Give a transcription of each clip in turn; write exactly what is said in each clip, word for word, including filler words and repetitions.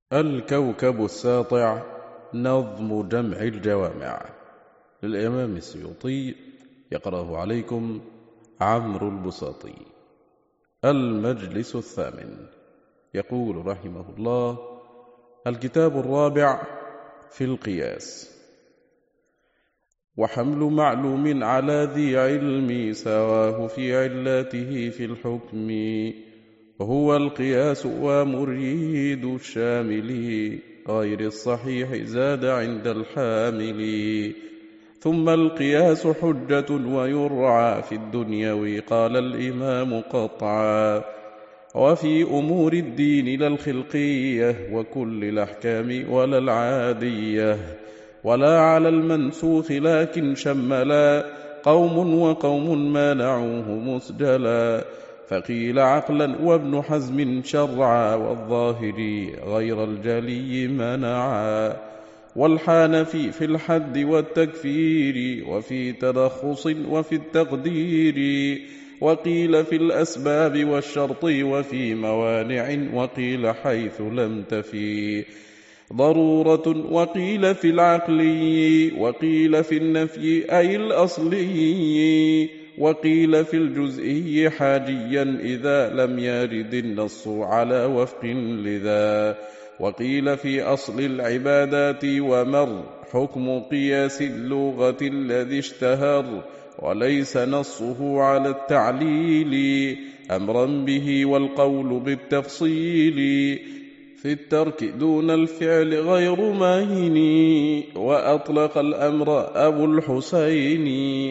الكوكب الساطع نظم جمع الجوامع للإمام السيوطي، يقرأه عليكم عمرو البساطي. المجلس الثامن. يقول رحمه الله: الكتاب الرابع في القياس. وحمل معلوم على ذي علم سواه في علاته في الحكم، وهو القياس ومريد الشامل غير الصحيح زاد عند الحامل. ثم القياس حجة ويرعى في الدنيا قال الإمام قطعا، وفي أمور الدين لا الخلقية وكل الأحكام ولا العادية، ولا على المنسوخ لكن شملا قوم وقوم مانعوه مسجلا. فقيل عقلا وابن حزم شرعا، والظاهري غير الجلي منعا. والحنفي في الحد والتكفير وفي ترخص وفي التقدير، وقيل في الأسباب والشرط وفي موانع، وقيل حيث لم تفي ضرورة، وقيل في العقلي، وقيل في النفي أي الأصلي، وقيل في الجزئي حاجيا إذا لم يرد النص على وفق لذا. وقيل في أصل العبادات ومر حكم قياس اللغة الذي اشتهر، وليس نصه على التعليل أمرا به والقول بالتفصيل. في الترك دون الفعل غير ماهن، وأطلق الأمر أبو الحسين.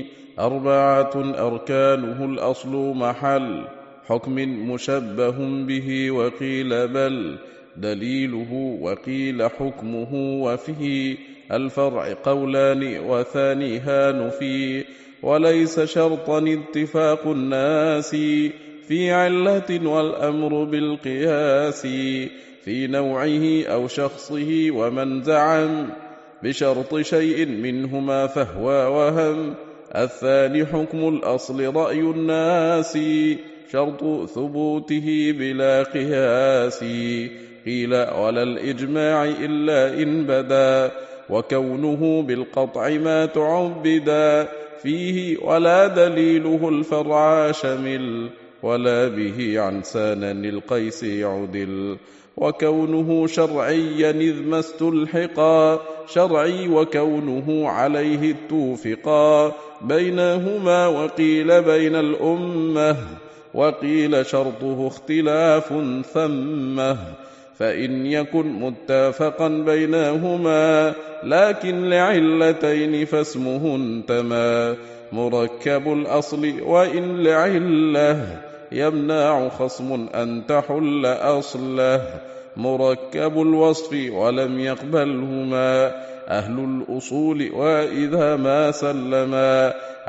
أربعة أركانه الأصل محل حكم مشبه به، وقيل بل دليله، وقيل حكمه. وفيه الفرع قولان وثانيها نفي، وليس شرطا اتفاق الناس في علة والأمر بالقياس في نوعه أو شخصه. ومن زعم بشرط شيء منهما فهو وهم، الثاني حكم الأصل رأي الناس شرط ثبوته بلا قياس. قيل ولا الإجماع إلا إن بدا، وكونه بالقطع ما تعبدا فيه، ولا دليله الفرع شمل، ولا به عن سانن القيس عدل. وكونه شرعيا إذ ما استلحقا شرعي، وكونه عليه اتفقا بينهما، وقيل بين الأمة، وقيل شرطه اختلاف ثمه. فإن يكن متفقا بينهما لكن لعلتين فاسمه انتمى مركب الأصل، وإن لعله يمنع خصم أن تحل أصله مركب الوصف ولم يقبلهما أهل الأصول. وإذا ما سلما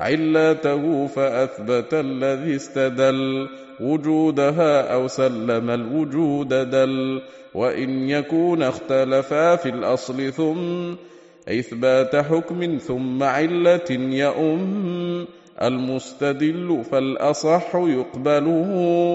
علته فأثبت الذي استدل وجودها أو سلم الوجود دل. وإن يكون اختلفا في الأصل ثم إثبات حكم ثم علة يؤم المستدل، فالأصح يقبله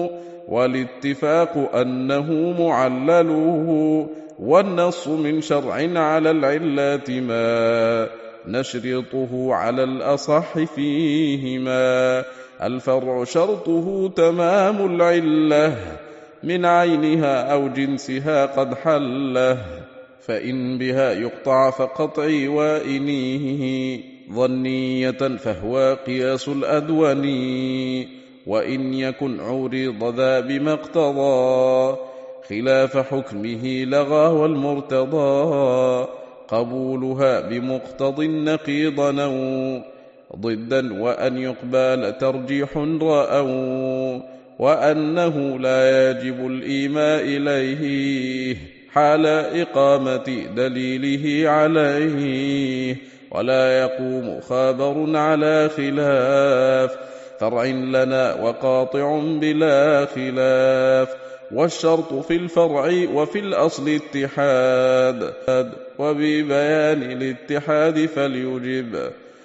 والاتفاق أنه معلله. والنص من شرع على العلات ما نشرطه على الأصح فيهما. الفرع شرطه تمام العلة من عينها أو جنسها قد حله، فإن بها يقطع فقطعي وإنيه ظنية فهو قياس الأدوني. وإن يكن عورض ذا بما اقتضى خلاف حكمه لغى والمرتضى، قبولها بمقتضى النقيض نو ضدا، وأن يقبل ترجيح رأوا، وأنه لا يجب الإيماء إليه حال إقامة دليله عليه، ولا يقوم خابر على خلاف فرع لنا وقاطع بلا خلاف. والشرط في الفرع وفي الأصل اتحاد، وببيان الاتحاد فليجب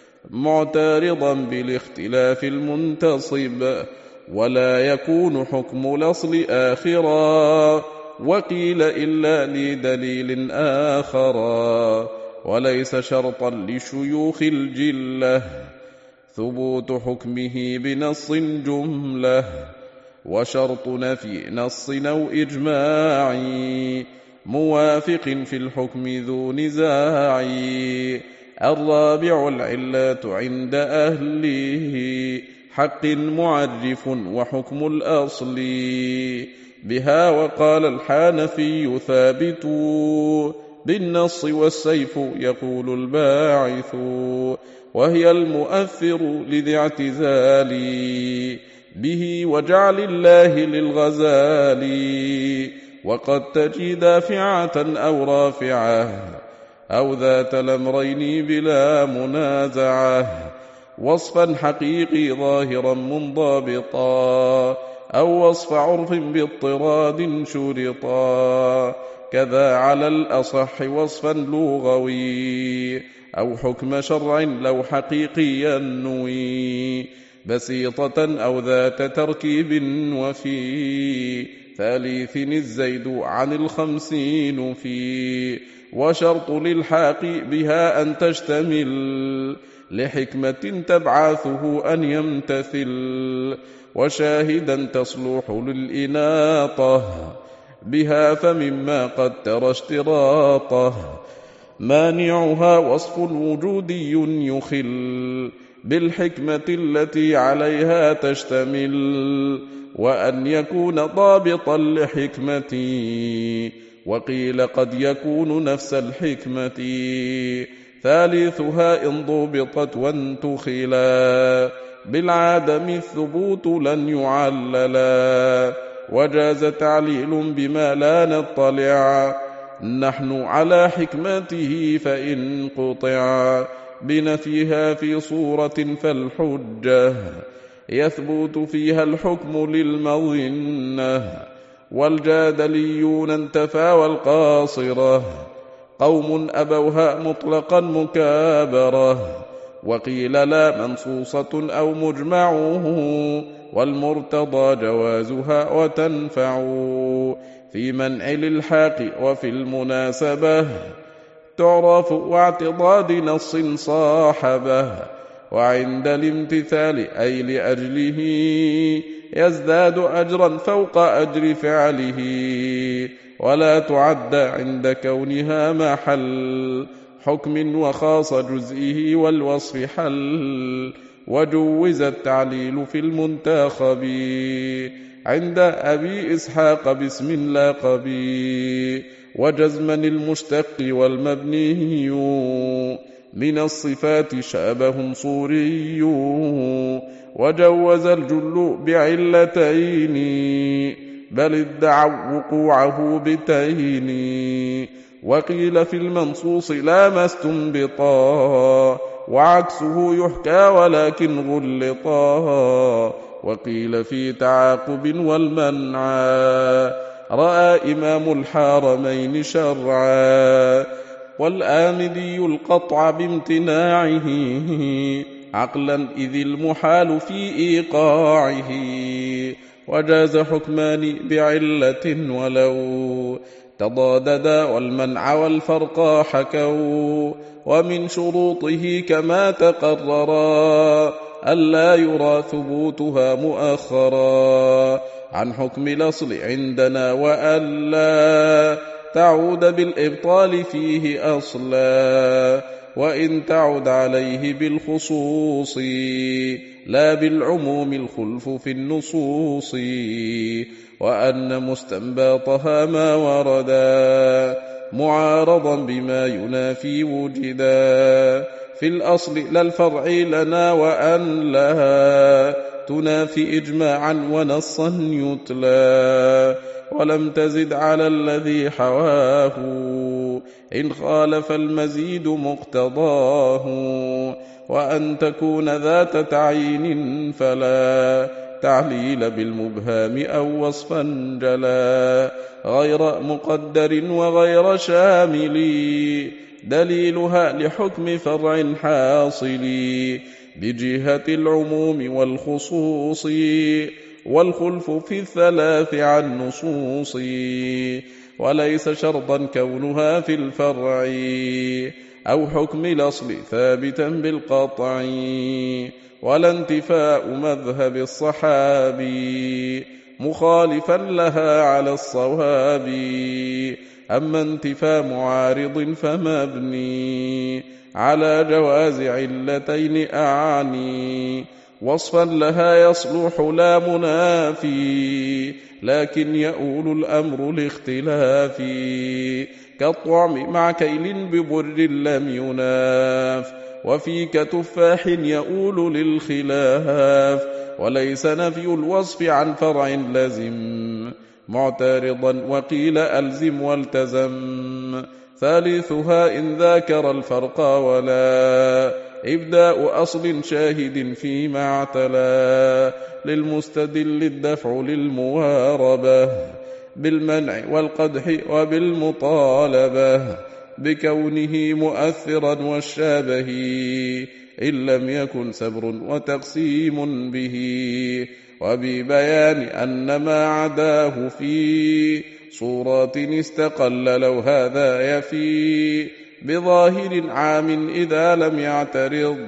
معترضا بالاختلاف المنتصب. ولا يكون حكم الأصل آخرا وقيل إلا لدليل آخر، وليس شرطا لشيوخ الجلة ثبوت حكمه بنص جملة، وشرط نفي نص أو إجماع موافق في الحكم ذو نزاع. الرابع العلات عند أهله حق معرف وحكم الأصل بها، وقال الحنفي ثابت بالنص والسيف يقول الباعث، وهي المؤثر لذي اعتزال به وجعل الله للغزال، وقد تجي دافعة أو رافعة أو ذات الأمرين بلا منازعة، وصفا حقيقي ظاهرا منضبطا أو وصف عرف باضطراد شرطا، كذا على الأصح وصفا لغوي أو حكم شرع لو حقيقيا نوي، بسيطة أو ذات تركيب وفي ثالث الزيد عن الخمسين في، وشرط للحاق بها أن تشتمل لحكمة تبعثه أن يمتثل، وشاهدا تصلح للإناطة بها فمما قد ترى اشتراطه، مانعها وصف وجودي يخل بالحكمة التي عليها تشتمل، وأن يكون ضابطا لحكمتي، وقيل قد يكون نفس الحكمة، ثالثها إن ضبطت وانتخلا بالعدم الثبوت لن يعللا، وجاز تعليل بما لا نطلع نحن على حكمته فإن قطع بنفيها في صورة فالحجة يثبت فيها الحكم للمظنة، والجادليون انتفى والقاصرة قوم أبوها مطلقا مكابرة، وقيل لا منصوصة أو مجمعه والمرتضى جوازها وتنفع في منع للحاق وفي المناسبة تعرف واعتضاد نص صاحبه، وعند الامتثال أي لأجله يزداد أجرا فوق أجر فعله، ولا تعد عند كونها محل حكم وخاص جزئه والوصف حل، وجوز التعليل في المنتخب عند أبي إسحاق باسم لاقب، وجزما المشتق والمبني من الصفات شابه صوري، وجوز الجل بعلتين بل ادعوا وقوعه بتين، وقيل في المنصوص لا ما استنبطا وعكسه يحكى ولكن غلطا، وقيل في تعاقب والمنعا رأى إمام الحرمين شرعا، والآمدي القطع بامتناعه عقلا إذ المحال في إيقاعه، وجاز حكمان بعلة ولو تضاددا والمنع والفرق حكوا، ومن شروطه كما تقررا ألا يرى ثبوتها مؤخرا عن حكم الأصل عندنا، وألا تعود بالإبطال فيه أصلا، وإن تعد عليه بالخصوص لا بالعموم الخلف في النصوص، وأن مستنباطها ما وردا معارضا بما ينافي وجدا في الأصل لا الفرع لنا، وأن لها تنافي إجماعا ونصا يتلى، ولم تزد على الذي حواه إن خالف المزيد مقتضاه، وأن تكون ذات تعيين فلا تعليل بالمبهام أو وصفا جلا غير مقدر وغير شامل، دليلها لحكم فرع حاصل بجهة العموم والخصوص، والخلف في الثلاث عن نصوص وليس شرطا كونها في الفرع أو حكم الأصل ثابتا بالقطع ولا انتفاء مذهب الصحابي مخالفا لها على الصواب أما انتفاء معارض فمبني على جواز علتين أعني وصفا لها يصلح لا منافي لكن يؤول الأمر لاختلاف كالطعم مع كيل ببر لم يناف وفي كتفاح يؤول للخلاف وليس نفي الوصف عن فرع لزم معترضا وقيل ألزم والتزم ثالثها إن ذاكر الفرق ولا إبداء أصل شاهد فيما اعتلى للمستدل الدفع للمواربة بالمنع والقدح وبالمطالبة بكونه مؤثرا والشابه إن لم يكن سبر وتقسيم به وببيان أن ما عداه في صورات استقل لو هذا يفي بظاهر عام إذا لم يعترض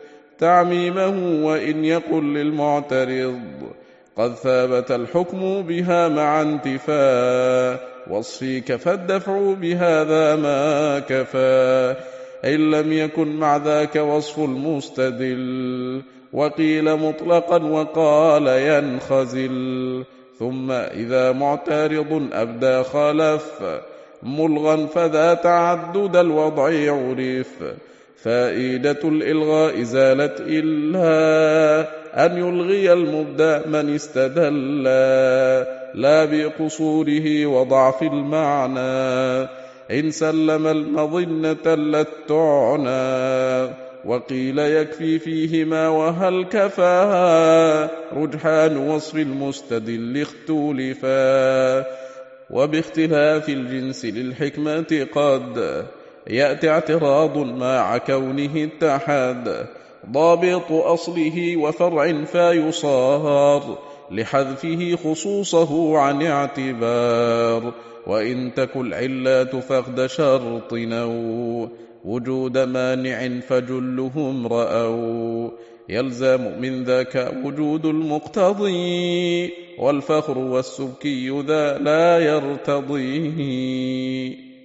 تعميمه وإن يقل للمعترض قد ثابت الحكم بها مع انتفاء وصفيك فالدفع بهذا ما كفى إن لم يكن مع ذاك وصف المستدل وقيل مطلقا وقال ينخزل ثم إذا معترض أبدى خلف ملغا فذا تعدد الوضع عرف فائدة الإلغاء زالت إلا أن يلغي المبدأ من استدل لا بقصوره وضعف المعنى إن سلم المظنة للتعنى وقيل يكفي فيهما وهل كفاها رجحان وصف المستدل اختلفا وباختلاف الجنس للحكمة قد يأتي اعتراض مع كونه اتحد ضابط أصله وفرع فيصار لحذفه خصوصه عن اعتبار وإن تكن العلات فقد شرط أو وجود مانع فجلهم رأوا يلزم من ذاك وجود المقتضي والفخر والسبكي ذا لا يرتضيه